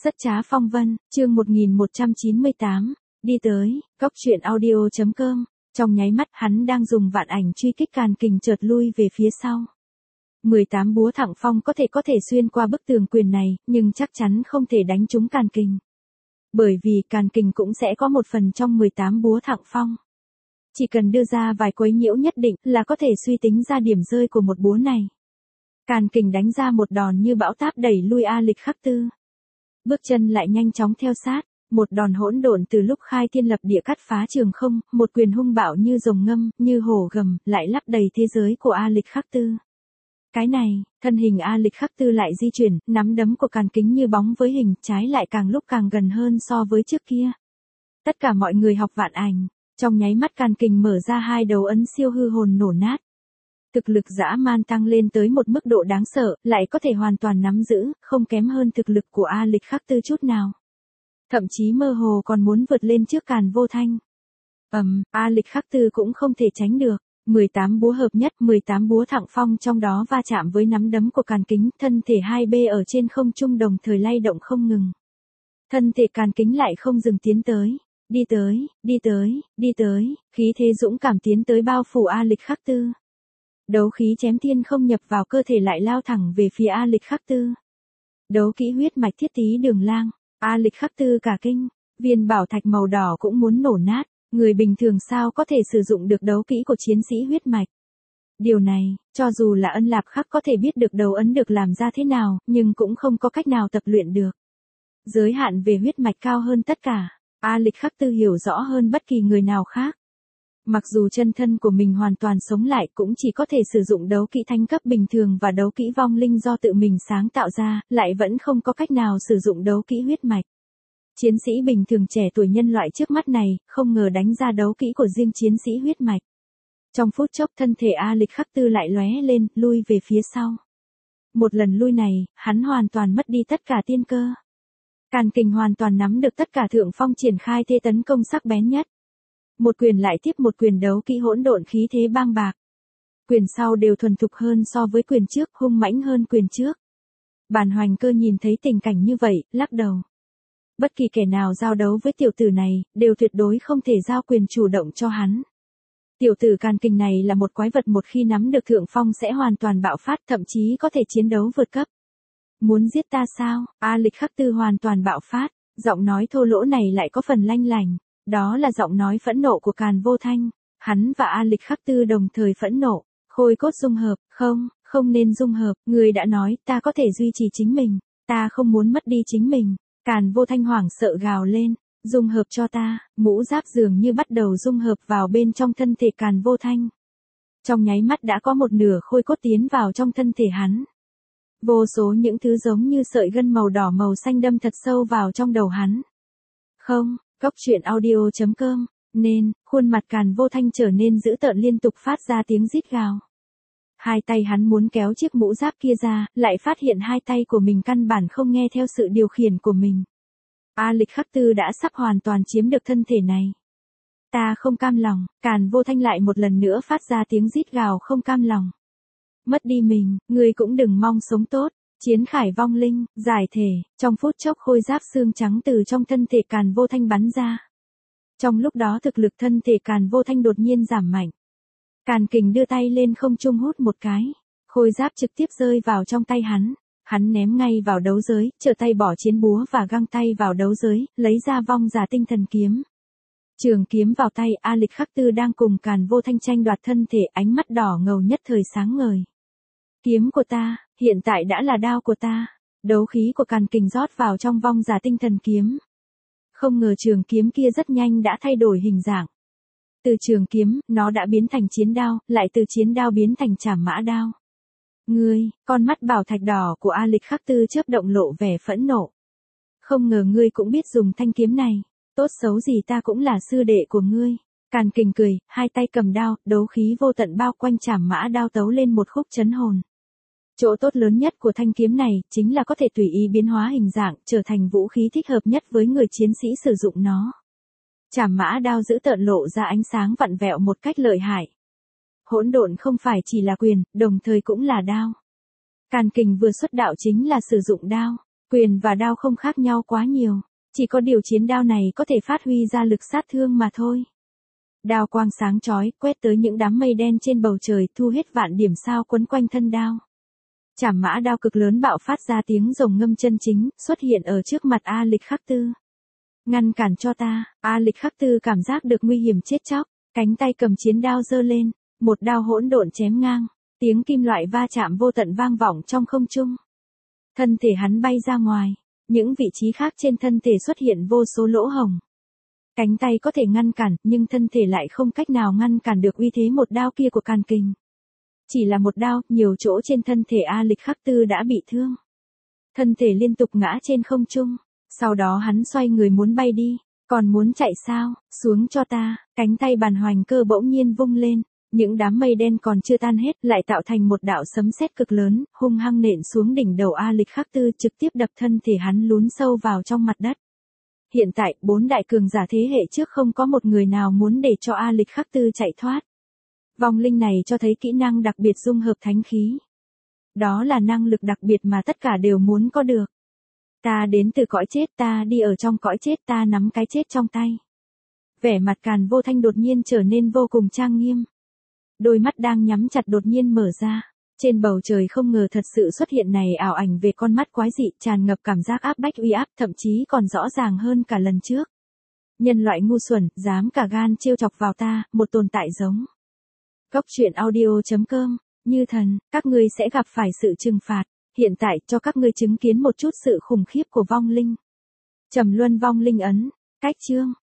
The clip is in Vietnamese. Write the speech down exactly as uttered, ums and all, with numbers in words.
Rất trá phong vân, chương một nghìn một trăm chín mươi tám, đi tới, góc truyện audio chấm com, trong nháy mắt hắn đang dùng vạn ảnh truy kích Càn Kình chợt lui về phía sau. mười tám búa thẳng phong có thể có thể xuyên qua bức tường quyền này, nhưng chắc chắn không thể đánh trúng Càn Kình. Bởi vì Càn Kình cũng sẽ có một phần trong mười tám búa thẳng phong. Chỉ cần đưa ra vài quấy nhiễu nhất định là có thể suy tính ra điểm rơi của một búa này. Càn Kình đánh ra một đòn như bão táp đẩy lui A Lịch Khắc Tư. Bước chân lại nhanh chóng theo sát, một đòn hỗn độn từ lúc khai thiên lập địa cắt phá trường không, một quyền hung bạo như rồng ngâm, như hổ gầm, lại lấp đầy thế giới của A Lịch Khắc Tư. Cái này, thân hình A Lịch Khắc Tư lại di chuyển, nắm đấm của Càn Kính như bóng với hình, trái lại càng lúc càng gần hơn so với trước kia. Tất cả mọi người học vạn ảnh, trong nháy mắt Càn Kình mở ra hai đầu ấn siêu hư hồn nổ nát. Thực lực dã man tăng lên tới một mức độ đáng sợ, lại có thể hoàn toàn nắm giữ, không kém hơn thực lực của A Lịch Khắc Tư chút nào. Thậm chí mơ hồ còn muốn vượt lên trước Càn Vô Thanh. Ầm, um, A Lịch Khắc Tư cũng không thể tránh được. mười tám búa hợp nhất, mười tám búa thẳng phong trong đó va chạm với nắm đấm của Càn Kính, thân thể hai bên ở trên không trung đồng thời lay động không ngừng. Thân thể Càn Kính lại không dừng tiến tới, đi tới, đi tới, đi tới, khí thế dũng cảm tiến tới bao phủ A Lịch Khắc Tư. Đấu khí chém thiên không nhập vào cơ thể lại lao thẳng về phía A Lịch Khắc Tư. Đấu kỹ huyết mạch thiết tí đường lang, A Lịch Khắc Tư cả kinh, viên bảo thạch màu đỏ cũng muốn nổ nát, người bình thường sao có thể sử dụng được đấu kỹ của chiến sĩ huyết mạch. Điều này, cho dù là Ân Lạp Khắc có thể biết được đầu ấn được làm ra thế nào, nhưng cũng không có cách nào tập luyện được. Giới hạn về huyết mạch cao hơn tất cả, A Lịch Khắc Tư hiểu rõ hơn bất kỳ người nào khác. Mặc dù chân thân của mình hoàn toàn sống lại cũng chỉ có thể sử dụng đấu kỹ thánh cấp bình thường và đấu kỹ vong linh do tự mình sáng tạo ra, lại vẫn không có cách nào sử dụng đấu kỹ huyết mạch. Chiến sĩ bình thường trẻ tuổi nhân loại trước mắt này, không ngờ đánh ra đấu kỹ của riêng chiến sĩ huyết mạch. Trong phút chốc thân thể A Lịch Khắc Tư lại lóe lên, lui về phía sau. Một lần lui này, hắn hoàn toàn mất đi tất cả tiên cơ. Càn Kình hoàn toàn nắm được tất cả thượng phong triển khai thế tấn công sắc bén nhất. Một quyền lại tiếp một quyền đấu kỹ hỗn độn khí thế bang bạc. Quyền sau đều thuần thục hơn so với quyền trước, hung mãnh hơn quyền trước. Bàn Hoành Cơ nhìn thấy tình cảnh như vậy, lắc đầu. Bất kỳ kẻ nào giao đấu với tiểu tử này, đều tuyệt đối không thể giao quyền chủ động cho hắn. Tiểu tử Càn Kình này là một quái vật, một khi nắm được thượng phong sẽ hoàn toàn bạo phát, thậm chí có thể chiến đấu vượt cấp. Muốn giết ta sao? A Lịch Khắc Tư hoàn toàn bạo phát, giọng nói thô lỗ này lại có phần lanh lành. Đó là giọng nói phẫn nộ của Càn Vô Thanh. Hắn và A Lịch Khắc Tư đồng thời phẫn nộ. Khôi cốt dung hợp, không, không nên dung hợp. Người đã nói ta có thể duy trì chính mình. Ta không muốn mất đi chính mình. Càn Vô Thanh hoảng sợ gào lên. Dung hợp cho ta. Mũ giáp dường như bắt đầu dung hợp vào bên trong thân thể Càn Vô Thanh. Trong nháy mắt đã có một nửa khôi cốt tiến vào trong thân thể hắn. Vô số những thứ giống như sợi gân màu đỏ màu xanh đâm thật sâu vào trong đầu hắn. Không. Góc truyện audio chấm com, nên, khuôn mặt Càn Vô Thanh trở nên dữ tợn liên tục phát ra tiếng rít gào. Hai tay hắn muốn kéo chiếc mũ giáp kia ra, lại phát hiện hai tay của mình căn bản không nghe theo sự điều khiển của mình. A Lịch Khắc Tư đã sắp hoàn toàn chiếm được thân thể này. Ta không cam lòng, Càn Vô Thanh lại một lần nữa phát ra tiếng rít gào không cam lòng. Mất đi mình, ngươi cũng đừng mong sống tốt. Chiến khải vong linh, giải thể, trong phút chốc khôi giáp xương trắng từ trong thân thể Càn Vô Thanh bắn ra. Trong lúc đó thực lực thân thể Càn Vô Thanh đột nhiên giảm mạnh. Càn Kình đưa tay lên không trung hút một cái, khôi giáp trực tiếp rơi vào trong tay hắn. Hắn ném ngay vào đấu giới, trở tay bỏ chiến búa và găng tay vào đấu giới, lấy ra vong giả tinh thần kiếm. Trường kiếm vào tay, A Lịch Khắc Tư đang cùng Càn Vô Thanh tranh đoạt thân thể, ánh mắt đỏ ngầu nhất thời sáng ngời. Kiếm của ta, hiện tại đã là đao của ta. Đấu khí của Càn Kình rót vào trong vong giả tinh thần kiếm. Không ngờ trường kiếm kia rất nhanh đã thay đổi hình dạng. Từ trường kiếm, nó đã biến thành chiến đao, lại từ chiến đao biến thành trảm mã đao. Ngươi, con mắt bảo thạch đỏ của A Lịch Khắc Tư chớp động lộ vẻ phẫn nộ. Không ngờ ngươi cũng biết dùng thanh kiếm này. Tốt xấu gì ta cũng là sư đệ của ngươi. Càn Kình cười, hai tay cầm đao, đấu khí vô tận bao quanh trảm mã đao tấu lên một khúc chấn hồn. Chỗ tốt lớn nhất của thanh kiếm này, chính là có thể tùy ý biến hóa hình dạng, trở thành vũ khí thích hợp nhất với người chiến sĩ sử dụng nó. Trảm mã đao giữ tợn lộ ra ánh sáng vặn vẹo một cách lợi hại. Hỗn độn không phải chỉ là quyền, đồng thời cũng là đao. Càn Kình vừa xuất đạo chính là sử dụng đao. Quyền và đao không khác nhau quá nhiều, chỉ có điều chiến đao này có thể phát huy ra lực sát thương mà thôi. Đao quang sáng chói quét tới những đám mây đen trên bầu trời, thu hết vạn điểm sao quấn quanh thân đao. Trảm mã đao cực lớn bạo phát ra tiếng rồng ngâm chân chính, xuất hiện ở trước mặt A Lịch Khắc Tư. Ngăn cản cho ta. A Lịch Khắc Tư cảm giác được nguy hiểm chết chóc, cánh tay cầm chiến đao giơ lên, một đao hỗn độn chém ngang, tiếng kim loại va chạm vô tận vang vọng trong không trung. Thân thể hắn bay ra ngoài, những vị trí khác trên thân thể xuất hiện vô số lỗ hổng. Cánh tay có thể ngăn cản, nhưng thân thể lại không cách nào ngăn cản được uy thế một đao kia của Càn Kình. Chỉ là một đao, nhiều chỗ trên thân thể A Lịch Khắc Tư đã bị thương. Thân thể liên tục ngã trên không trung, sau đó hắn xoay người muốn bay đi, còn muốn chạy sao, xuống cho ta, cánh tay bàn hoành cơ bỗng nhiên vung lên, những đám mây đen còn chưa tan hết lại tạo thành một đạo sấm sét cực lớn, hung hăng nện xuống đỉnh đầu A Lịch Khắc Tư, trực tiếp đập thân thể hắn lún sâu vào trong mặt đất. Hiện tại, bốn đại cường giả thế hệ trước không có một người nào muốn để cho A Lịch Khắc Tư chạy thoát. Vong linh này cho thấy kỹ năng đặc biệt dung hợp thánh khí. Đó là năng lực đặc biệt mà tất cả đều muốn có được. Ta đến từ cõi chết, ta đi ở trong cõi chết, ta nắm cái chết trong tay. Vẻ mặt Càn Vô Thanh đột nhiên trở nên vô cùng trang nghiêm. Đôi mắt đang nhắm chặt đột nhiên mở ra. Trên bầu trời không ngờ thật sự xuất hiện này ảo ảnh về con mắt quái dị, tràn ngập cảm giác áp bách uy áp, thậm chí còn rõ ràng hơn cả lần trước. Nhân loại ngu xuẩn, dám cả gan trêu chọc vào ta, một tồn tại giống. Cốc truyện audio chấm com, như thần, các ngươi sẽ gặp phải sự trừng phạt. Hiện tại cho các ngươi chứng kiến một chút sự khủng khiếp của vong linh. Trầm luân vong linh ấn, cách chương.